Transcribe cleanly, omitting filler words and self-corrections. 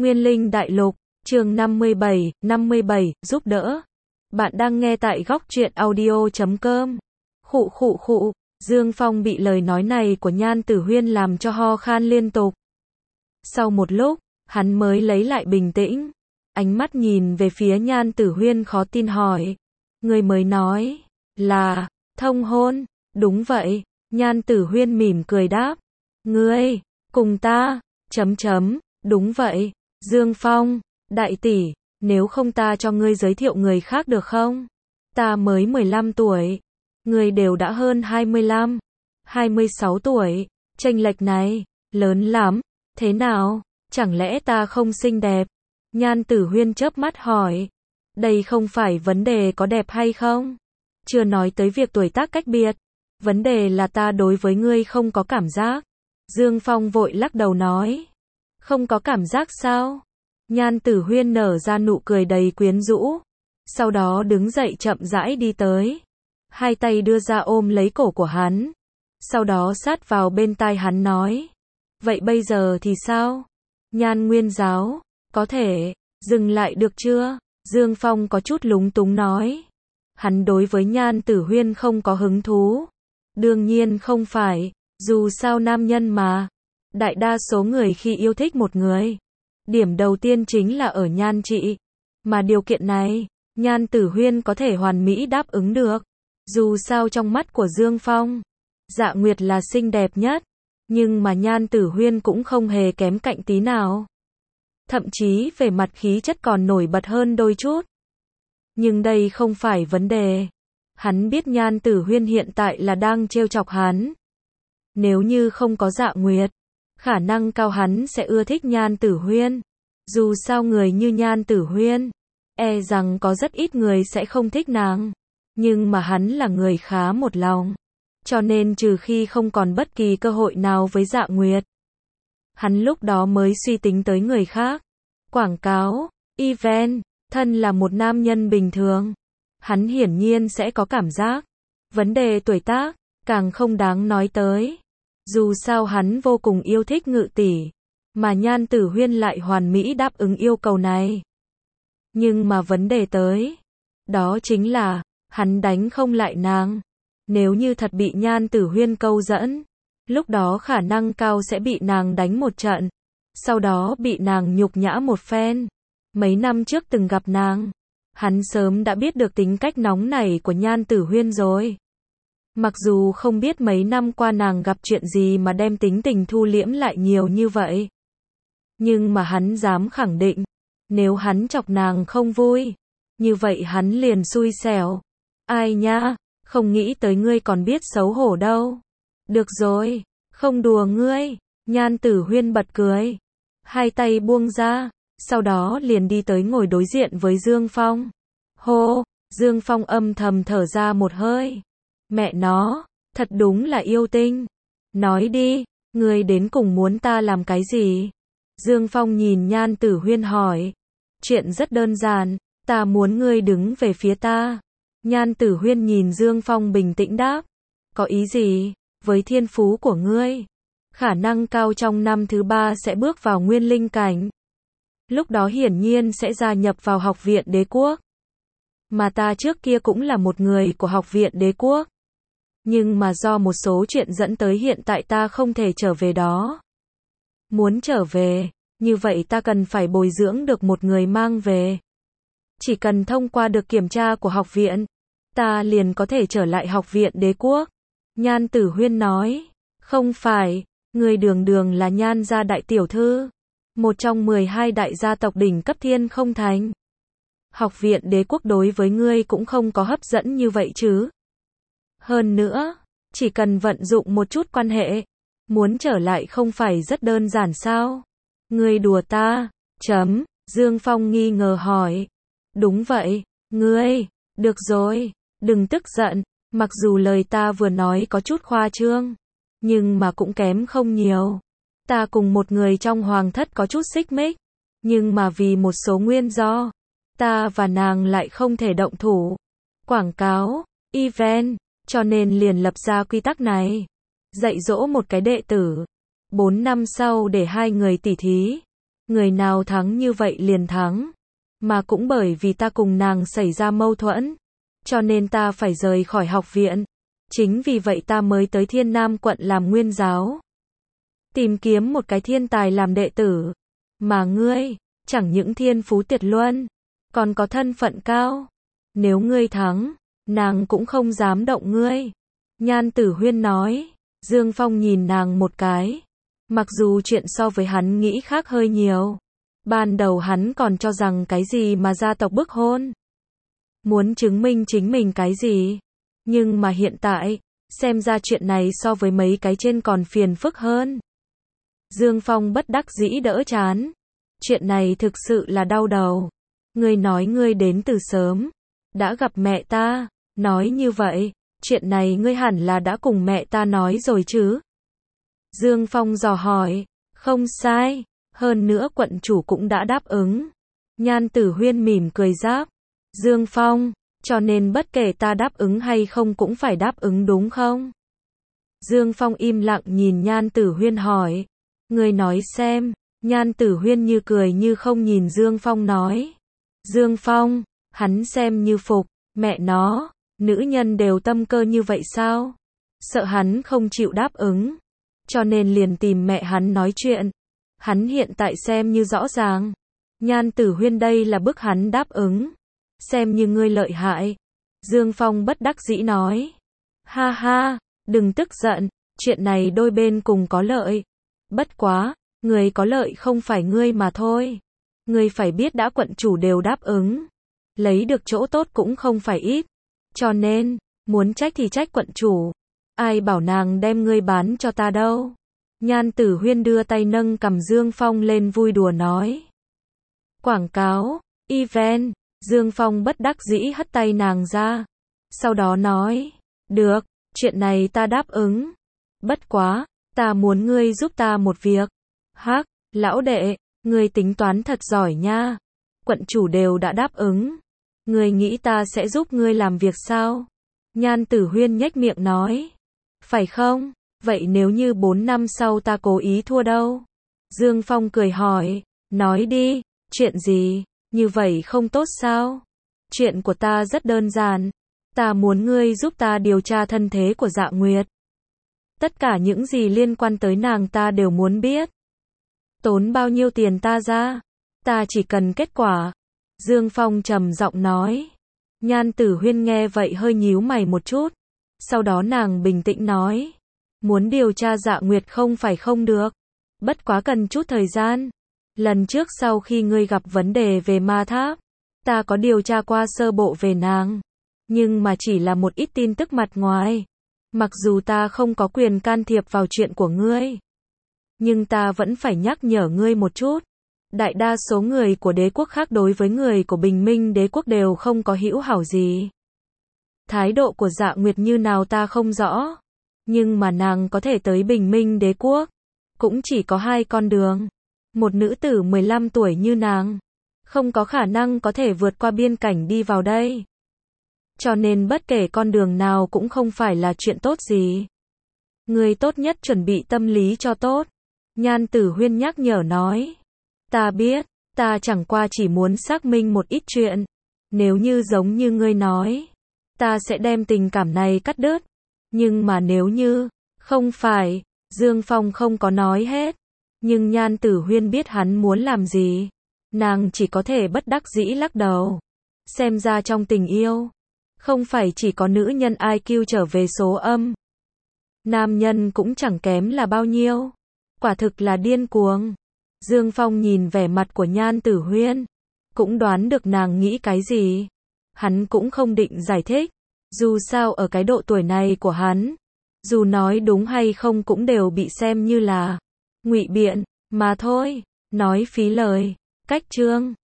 Nguyên Linh Đại Lục, chương 57, giúp đỡ. Bạn đang nghe tại góc truyện audio.com. Khụ, Dương Phong bị lời nói này của Nhan Tử Huyên làm cho ho khan liên tục. Sau một lúc, hắn mới lấy lại bình tĩnh. Ánh mắt nhìn về phía Nhan Tử Huyên khó tin hỏi. Người mới nói, là, thông hôn, đúng vậy. Nhan Tử Huyên mỉm cười đáp. Ngươi, cùng ta, đúng vậy. Dương Phong, đại tỷ, nếu không ta cho ngươi giới thiệu người khác được không? Ta mới 15 tuổi, ngươi đều đã hơn 25, 26 tuổi, chênh lệch này, lớn lắm, thế nào, chẳng lẽ ta không xinh đẹp? Nhan Tử Huyên chớp mắt hỏi, đây không phải vấn đề có đẹp hay không? Chưa nói tới việc tuổi tác cách biệt, vấn đề là ta đối với ngươi không có cảm giác. Dương Phong vội lắc đầu nói. Không có cảm giác sao? Nhan Tử Huyên nở ra nụ cười đầy quyến rũ. Sau đó đứng dậy chậm rãi đi tới. Hai tay đưa ra ôm lấy cổ của hắn. Sau đó sát vào bên tai hắn nói. Vậy bây giờ thì sao? Nhan Nguyên Giáo, có thể, dừng lại được chưa? Dương Phong có chút lúng túng nói. Hắn đối với Nhan Tử Huyên không có hứng thú. Đương nhiên không phải, dù sao nam nhân mà. Đại đa số người khi yêu thích một người, điểm đầu tiên chính là ở nhan trị. Mà điều kiện này, Nhan Tử Huyên có thể hoàn mỹ đáp ứng được. Dù sao trong mắt của Dương Phong, Dạ Nguyệt là xinh đẹp nhất, nhưng mà Nhan Tử Huyên cũng không hề kém cạnh tí nào. Thậm chí về mặt khí chất còn nổi bật hơn đôi chút. Nhưng đây không phải vấn đề. Hắn biết Nhan Tử Huyên hiện tại là đang trêu chọc hắn. Nếu như không có Dạ Nguyệt, khả năng cao hắn sẽ ưa thích Nhan Tử Huyên. Dù sao người như Nhan Tử Huyên, e rằng có rất ít người sẽ không thích nàng. Nhưng mà hắn là người khá một lòng. Cho nên trừ khi không còn bất kỳ cơ hội nào với Dạ Nguyệt, hắn lúc đó mới suy tính tới người khác. Quảng cáo, event, thân là một nam nhân bình thường. Hắn hiển nhiên sẽ có cảm giác. Vấn đề tuổi tác, càng không đáng nói tới. Dù sao hắn vô cùng yêu thích Ngự tỷ, mà Nhan Tử Huyên lại hoàn mỹ đáp ứng yêu cầu này. Nhưng mà vấn đề tới, đó chính là, hắn đánh không lại nàng. Nếu như thật bị Nhan Tử Huyên câu dẫn, lúc đó khả năng cao sẽ bị nàng đánh một trận, sau đó bị nàng nhục nhã một phen. Mấy năm trước từng gặp nàng, hắn sớm đã biết được tính cách nóng nảy của Nhan Tử Huyên rồi. Mặc dù không biết mấy năm qua nàng gặp chuyện gì mà đem tính tình thu liễm lại nhiều như vậy. Nhưng mà hắn dám khẳng định, nếu hắn chọc nàng không vui, như vậy hắn liền xui xẻo. Ai nhá, không nghĩ tới ngươi còn biết xấu hổ đâu. Được rồi, không đùa ngươi. Nhan Tử Huyên bật cười. Hai tay buông ra, sau đó liền đi tới ngồi đối diện với Dương Phong. Hô, Dương Phong âm thầm thở ra một hơi. Mẹ nó, thật đúng là yêu tinh. Nói đi, ngươi đến cùng muốn ta làm cái gì? Dương Phong nhìn Nhan Tử Huyên hỏi. Chuyện rất đơn giản, ta muốn ngươi đứng về phía ta. Nhan Tử Huyên nhìn Dương Phong bình tĩnh đáp. Có ý gì? Với thiên phú của ngươi, khả năng cao trong năm thứ 3 sẽ bước vào nguyên linh cảnh. Lúc đó hiển nhiên sẽ gia nhập vào Học viện Đế Quốc. Mà ta trước kia cũng là một người của Học viện Đế Quốc. Nhưng mà do một số chuyện dẫn tới hiện tại ta không thể trở về đó. Muốn trở về, như vậy ta cần phải bồi dưỡng được một người mang về. Chỉ cần thông qua được kiểm tra của học viện, ta liền có thể trở lại Học viện Đế Quốc. Nhan Tử Huyên nói, không phải, người đường đường là Nhan gia đại tiểu thư, một trong 12 đại gia tộc đỉnh cấp thiên không thành. Học viện Đế Quốc đối với ngươi cũng không có hấp dẫn như vậy chứ. Hơn nữa, chỉ cần vận dụng một chút quan hệ, muốn trở lại không phải rất đơn giản sao? Ngươi đùa ta? Dương Phong nghi ngờ hỏi. Đúng vậy, ngươi, được rồi, đừng tức giận, mặc dù lời ta vừa nói có chút khoa trương, nhưng mà cũng kém không nhiều. Ta cùng một người trong hoàng thất có chút xích mích, nhưng mà vì một số nguyên do, ta và nàng lại không thể động thủ. Quảng cáo, event, cho nên liền lập ra quy tắc này. Dạy dỗ một cái đệ tử, 4 năm sau để hai người tỉ thí. người nào thắng như vậy liền thắng. Mà cũng bởi vì ta cùng nàng xảy ra mâu thuẫn, cho nên ta phải rời khỏi học viện. Chính vì vậy ta mới tới Thiên Nam quận làm nguyên giáo. Tìm kiếm một cái thiên tài làm đệ tử. Mà ngươi, chẳng những thiên phú tuyệt luân, còn có thân phận cao. Nếu ngươi thắng, nàng cũng không dám động ngươi. Nhan Tử Huyên nói. Dương Phong nhìn nàng một cái. Mặc dù chuyện so với hắn nghĩ khác hơi nhiều. Ban đầu hắn còn cho rằng cái gì mà gia tộc bức hôn. Muốn chứng minh chính mình cái gì. Nhưng mà hiện tại, xem ra chuyện này so với mấy cái trên còn phiền phức hơn. Dương Phong bất đắc dĩ đỡ chán. Chuyện này thực sự là đau đầu. Ngươi nói ngươi đến từ sớm. Đã gặp mẹ ta. Nói như vậy, chuyện này ngươi hẳn là đã cùng mẹ ta nói rồi chứ? Dương Phong dò hỏi. Không sai. Hơn nữa quận chủ cũng đã đáp ứng. Nhan Tử Huyên mỉm cười giáp. Dương Phong, cho nên bất kể ta đáp ứng hay không cũng phải đáp ứng đúng không? Dương Phong im lặng nhìn Nhan Tử Huyên hỏi. Ngươi nói xem. Nhan Tử Huyên như cười như không nhìn Dương Phong nói. Dương Phong, hắn xem như phục. Mẹ nó, nữ nhân đều tâm cơ như vậy sao? Sợ hắn không chịu đáp ứng. Cho nên liền tìm mẹ hắn nói chuyện. Hắn hiện tại xem như rõ ràng. Nhan Tử Huyên đây là bức hắn đáp ứng. Xem như ngươi lợi hại. Dương Phong bất đắc dĩ nói. Ha ha, đừng tức giận. Chuyện này đôi bên cùng có lợi. Bất quá, người có lợi không phải ngươi mà thôi. Ngươi phải biết đã quận chủ đều đáp ứng. Lấy được chỗ tốt cũng không phải ít. Cho nên, muốn trách thì trách quận chủ. Ai bảo nàng đem ngươi bán cho ta đâu. Nhan Tử Huyên đưa tay nâng cầm Dương Phong lên vui đùa nói. Quảng cáo, event, Dương Phong bất đắc dĩ hất tay nàng ra. Sau đó nói, được, chuyện này ta đáp ứng. Bất quá, ta muốn ngươi giúp ta một việc. Hắc, lão đệ, ngươi tính toán thật giỏi nha. Quận chủ đều đã đáp ứng. Ngươi nghĩ ta sẽ giúp ngươi làm việc sao? Nhan Tử Huyên nhếch miệng nói. Phải không? Vậy nếu như 4 năm sau ta cố ý thua đâu? Dương Phong cười hỏi. Nói đi, chuyện gì? Như vậy không tốt sao? Chuyện của ta rất đơn giản. Ta muốn ngươi giúp ta điều tra thân thế của Dạ Nguyệt. Tất cả những gì liên quan tới nàng ta đều muốn biết. Tốn bao nhiêu tiền ta ra? Ta chỉ cần kết quả. Dương Phong trầm giọng nói. Nhan Tử Huyên nghe vậy hơi nhíu mày một chút. Sau đó nàng bình tĩnh nói. Muốn điều tra Dạ Nguyệt không phải không được. Bất quá cần chút thời gian. Lần trước sau khi ngươi gặp vấn đề về ma tháp, ta có điều tra qua sơ bộ về nàng. Nhưng mà chỉ là một ít tin tức mặt ngoài. Mặc dù ta không có quyền can thiệp vào chuyện của ngươi, nhưng ta vẫn phải nhắc nhở ngươi một chút. Đại đa số người của đế quốc khác đối với người của Bình Minh đế quốc đều không có hữu hảo gì. Thái độ của Dạ Nguyệt như nào ta không rõ. Nhưng mà nàng có thể tới Bình Minh đế quốc, cũng chỉ có 2 con đường. Một nữ tử 15 tuổi như nàng, không có khả năng có thể vượt qua biên cảnh đi vào đây. Cho nên bất kể con đường nào cũng không phải là chuyện tốt gì. Người tốt nhất chuẩn bị tâm lý cho tốt. Nhan Tử Huyên nhắc nhở nói. Ta biết, ta chẳng qua chỉ muốn xác minh một ít chuyện. Nếu như giống như ngươi nói, ta sẽ đem tình cảm này cắt đứt. Nhưng mà nếu như, không phải, Dương Phong không có nói hết. Nhưng Nhan Tử Huyên biết hắn muốn làm gì. Nàng chỉ có thể bất đắc dĩ lắc đầu. Xem ra trong tình yêu, không phải chỉ có nữ nhân IQ trở về số âm. Nam nhân cũng chẳng kém là bao nhiêu. Quả thực là điên cuồng. Dương Phong nhìn vẻ mặt của Nhan Tử Huyên, cũng đoán được nàng nghĩ cái gì. Hắn cũng không định giải thích. Dù sao ở cái độ tuổi này của hắn, dù nói đúng hay không cũng đều bị xem như là ngụy biện, mà thôi, nói phí lời. Cách chương